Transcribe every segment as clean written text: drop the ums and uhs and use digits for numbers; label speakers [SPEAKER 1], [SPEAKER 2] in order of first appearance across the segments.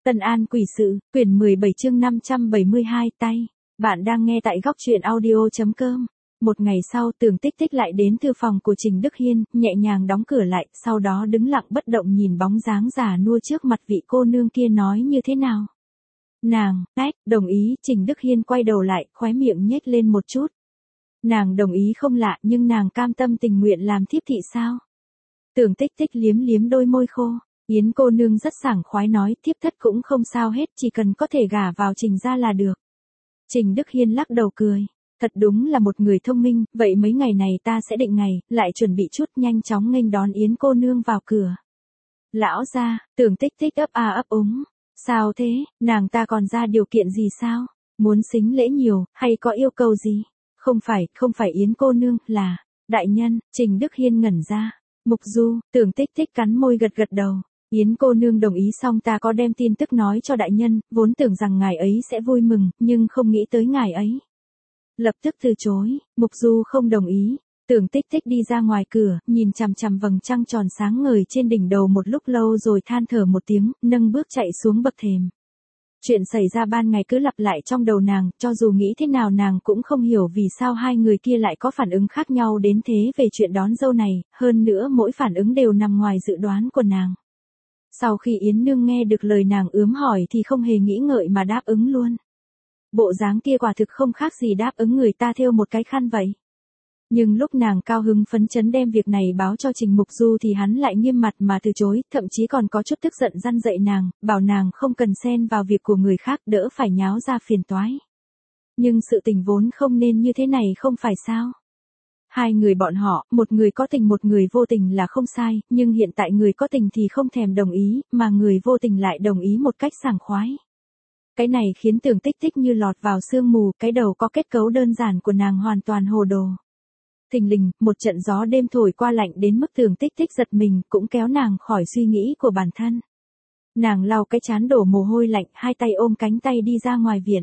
[SPEAKER 1] Tân An Quỷ Sự, quyển 17 chương 572 tay. Bạn đang nghe tại góc truyện audio.com. Một ngày sau, Tưởng Tích Tích lại đến thư phòng của Trình Đức Hiên, nhẹ nhàng đóng cửa lại, sau đó đứng lặng bất động nhìn bóng dáng già nua trước mặt vị cô nương kia nói như thế nào. Nàng, đồng ý, Trình Đức Hiên quay đầu lại, khóe miệng nhếch lên một chút. Nàng đồng ý không lạ, nhưng nàng cam tâm tình nguyện làm thiếp thị sao? Tưởng Tích Tích liếm liếm đôi môi khô. Yến cô nương rất sảng khoái nói, thiếp thất cũng không sao hết, chỉ cần có thể gả vào Trình gia là được. Trình Đức Hiên lắc đầu cười. Thật đúng là một người thông minh, vậy mấy ngày này ta sẽ định ngày, lại chuẩn bị chút, nhanh chóng nghênh đón Yến cô nương vào cửa. Lão gia, Tưởng Tích Tích ấp a ấp úng. Sao thế, nàng ta còn ra điều kiện gì sao? Muốn sính lễ nhiều, hay có yêu cầu gì? Không phải Yến cô nương, là đại nhân. Trình Đức Hiên ngẩn ra. Mục Du, Tưởng Tích Tích cắn môi gật gật đầu. Yến cô nương đồng ý xong ta có đem tin tức nói cho đại nhân, vốn tưởng rằng ngài ấy sẽ vui mừng, nhưng không nghĩ tới ngài ấy lập tức từ chối. Mục Du không đồng ý. Tưởng Tích Tích đi ra ngoài cửa, nhìn chằm chằm vầng trăng tròn sáng ngời trên đỉnh đầu một lúc lâu rồi than thở một tiếng, nâng bước chạy xuống bậc thềm. Chuyện xảy ra ban ngày cứ lặp lại trong đầu nàng, cho dù nghĩ thế nào nàng cũng không hiểu vì sao hai người kia lại có phản ứng khác nhau đến thế về chuyện đón dâu này, hơn nữa mỗi phản ứng đều nằm ngoài dự đoán của nàng. Sau khi Yến Nương nghe được lời nàng ướm hỏi thì không hề nghĩ ngợi mà đáp ứng luôn. Bộ dáng kia quả thực không khác gì đáp ứng người ta thêu một cái khăn vậy. Nhưng lúc nàng cao hứng phấn chấn đem việc này báo cho Trình Mục Du thì hắn lại nghiêm mặt mà từ chối, thậm chí còn có chút tức giận răn dạy nàng, bảo nàng không cần xen vào việc của người khác, đỡ phải nháo ra phiền toái. Nhưng sự tình vốn không nên như thế này không phải sao? Hai người bọn họ, một người có tình một người vô tình là không sai, nhưng hiện tại người có tình thì không thèm đồng ý, mà người vô tình lại đồng ý một cách sảng khoái. Cái này khiến Tưởng Tích Tích như lọt vào sương mù, cái đầu có kết cấu đơn giản của nàng hoàn toàn hồ đồ. Thình lình, một trận gió đêm thổi qua lạnh đến mức Tưởng Tích Tích giật mình, cũng kéo nàng khỏi suy nghĩ của bản thân. Nàng lau cái trán đổ mồ hôi lạnh, hai tay ôm cánh tay đi ra ngoài viện.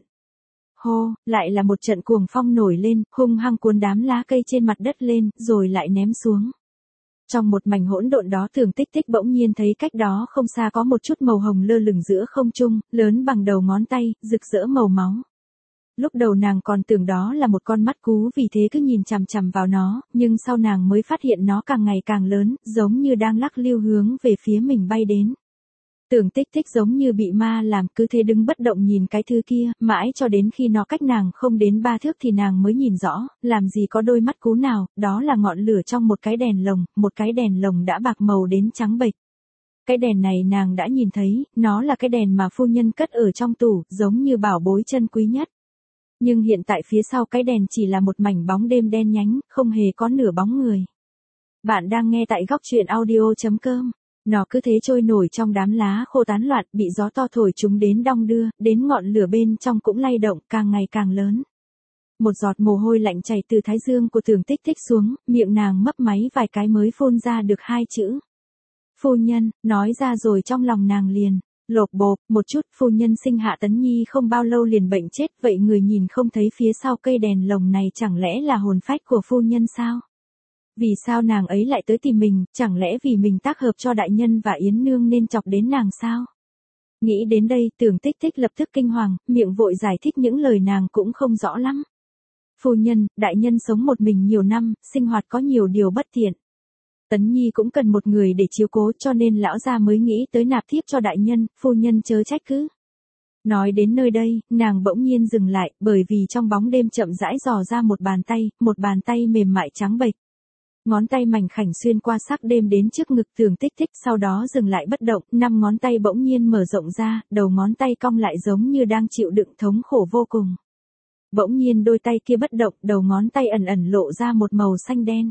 [SPEAKER 1] Hô, lại là một trận cuồng phong nổi lên, hung hăng cuốn đám lá cây trên mặt đất lên, rồi lại ném xuống. Trong một mảnh hỗn độn đó Tưởng Tích Tích bỗng nhiên thấy cách đó không xa có một chút màu hồng lơ lửng giữa không trung, lớn bằng đầu ngón tay, rực rỡ màu máu. Lúc đầu nàng còn tưởng đó là một con mắt cú vì thế cứ nhìn chằm chằm vào nó, nhưng sau nàng mới phát hiện nó càng ngày càng lớn, giống như đang lắc lư hướng về phía mình bay đến. Tưởng Tích Tích giống như bị ma làm, cứ thế đứng bất động nhìn cái thứ kia, mãi cho đến khi nó cách nàng không đến 3 thước thì nàng mới nhìn rõ, làm gì có đôi mắt cú nào, đó là ngọn lửa trong một cái đèn lồng, một cái đèn lồng đã bạc màu đến trắng bệch. Cái đèn này nàng đã nhìn thấy, nó là cái đèn mà phu nhân cất ở trong tủ, giống như bảo bối chân quý nhất. Nhưng hiện tại phía sau cái đèn chỉ là một mảnh bóng đêm đen nhánh, không hề có nửa bóng người. Bạn đang nghe tại góc truyện audio.com. Nó cứ thế trôi nổi trong đám lá khô tán loạn, bị gió to thổi chúng đến đong đưa, đến ngọn lửa bên trong cũng lay động, càng ngày càng lớn. Một giọt mồ hôi lạnh chảy từ thái dương của Tưởng Tích Tích xuống, miệng nàng mấp máy vài cái mới phun ra được 2 chữ. Phu nhân, nói ra rồi trong lòng nàng liền lộp bộp một chút. Phu nhân sinh Hạ Tấn Nhi không bao lâu liền bệnh chết, vậy người nhìn không thấy phía sau cây đèn lồng này chẳng lẽ là hồn phách của phu nhân sao? Vì sao nàng ấy lại tới tìm mình, chẳng lẽ vì mình tác hợp cho đại nhân và Yến Nương nên chọc đến nàng sao? Nghĩ đến đây Tưởng Tích Tích lập tức kinh hoàng, miệng vội giải thích những lời nàng cũng không rõ lắm. Phu nhân, đại nhân sống một mình nhiều năm, sinh hoạt có nhiều điều bất tiện. Tấn Nhi cũng cần một người để chiếu cố cho nên lão gia mới nghĩ tới nạp thiếp cho đại nhân, phu nhân chớ trách cứ. Nói đến nơi đây, nàng bỗng nhiên dừng lại, bởi vì trong bóng đêm chậm rãi dò ra một bàn tay mềm mại trắng bệch. Ngón tay mảnh khảnh xuyên qua sắc đêm đến trước ngực Tưởng Tích Tích, sau đó dừng lại bất động, 5 ngón tay bỗng nhiên mở rộng ra, đầu ngón tay cong lại giống như đang chịu đựng thống khổ vô cùng. Bỗng nhiên đôi tay kia bất động, đầu ngón tay ẩn ẩn lộ ra một màu xanh đen.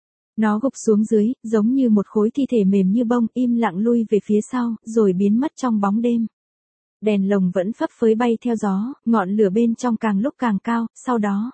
[SPEAKER 1] Nó gục xuống dưới, giống như một khối thi thể mềm như bông, im lặng lui về phía sau, rồi biến mất trong bóng đêm. Đèn lồng vẫn phấp phới bay theo gió, ngọn lửa bên trong càng lúc càng cao, sau đó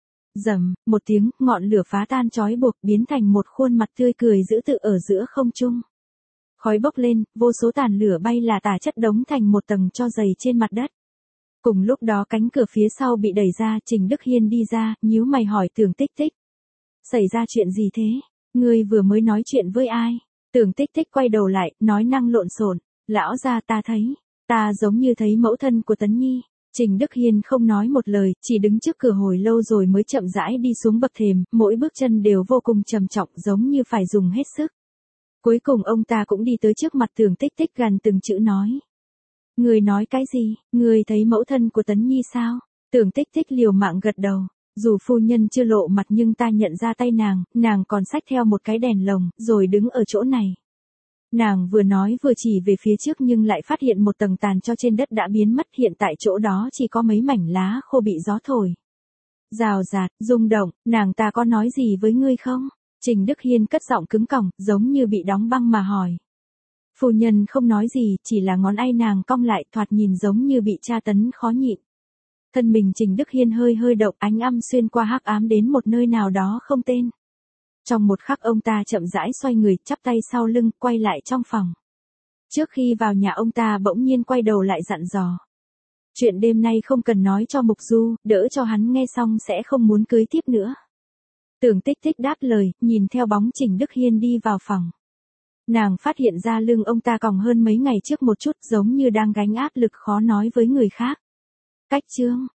[SPEAKER 1] rầm một tiếng, ngọn lửa phá tan trói buộc, biến thành một khuôn mặt tươi cười dữ tợn ở giữa không trung. Khói bốc lên, vô số tàn lửa bay là tả chất đống thành một tầng tro dày trên mặt đất. Cùng lúc đó cánh cửa phía sau bị đẩy ra, Trình Đức Hiên đi ra, nhíu mày hỏi Tưởng Tích Tích. Xảy ra chuyện gì thế? Ngươi vừa mới nói chuyện với ai? Tưởng Tích Tích quay đầu lại, nói năng lộn xộn. Lão gia ta Ta giống như thấy mẫu thân của Tấn Nhi. Trình Đức Hiên không nói một lời, chỉ đứng trước cửa hồi lâu rồi mới chậm rãi đi xuống bậc thềm, mỗi bước chân đều vô cùng trầm trọng giống như phải dùng hết sức. Cuối cùng ông ta cũng đi tới trước mặt Tưởng Tích Tích gần từng chữ nói. Người nói cái gì, người thấy mẫu thân của Tấn Nhi sao? Tưởng Tích Tích liều mạng gật đầu. Dù phu nhân chưa lộ mặt nhưng ta nhận ra tay nàng còn xách theo một cái đèn lồng, rồi đứng ở chỗ này. Nàng vừa nói vừa chỉ về phía trước nhưng lại phát hiện một tầng tàn cho trên đất đã biến mất, hiện tại chỗ đó chỉ có mấy mảnh lá khô bị gió thổi. Rào rạt, rung động, nàng ta có nói gì với ngươi không? Trình Đức Hiên cất giọng cứng cỏng, giống như bị đóng băng mà hỏi. Phu nhân không nói gì, chỉ là ngón tay nàng cong lại, thoạt nhìn giống như bị tra tấn khó nhịn. Thân mình Trình Đức Hiên hơi hơi động, ánh âm xuyên qua hắc ám đến một nơi nào đó không tên. Trong một khắc ông ta chậm rãi xoay người, chắp tay sau lưng, quay lại trong phòng. Trước khi vào nhà ông ta bỗng nhiên quay đầu lại dặn dò. Chuyện đêm nay không cần nói cho Mục Du, đỡ cho hắn nghe xong sẽ không muốn cưới tiếp nữa. Tưởng Tích Tích đáp lời, nhìn theo bóng Trình Đức Hiên đi vào phòng. Nàng phát hiện ra lưng ông ta còng hơn mấy ngày trước một chút, giống như đang gánh áp lực khó nói với người khác. Cách chương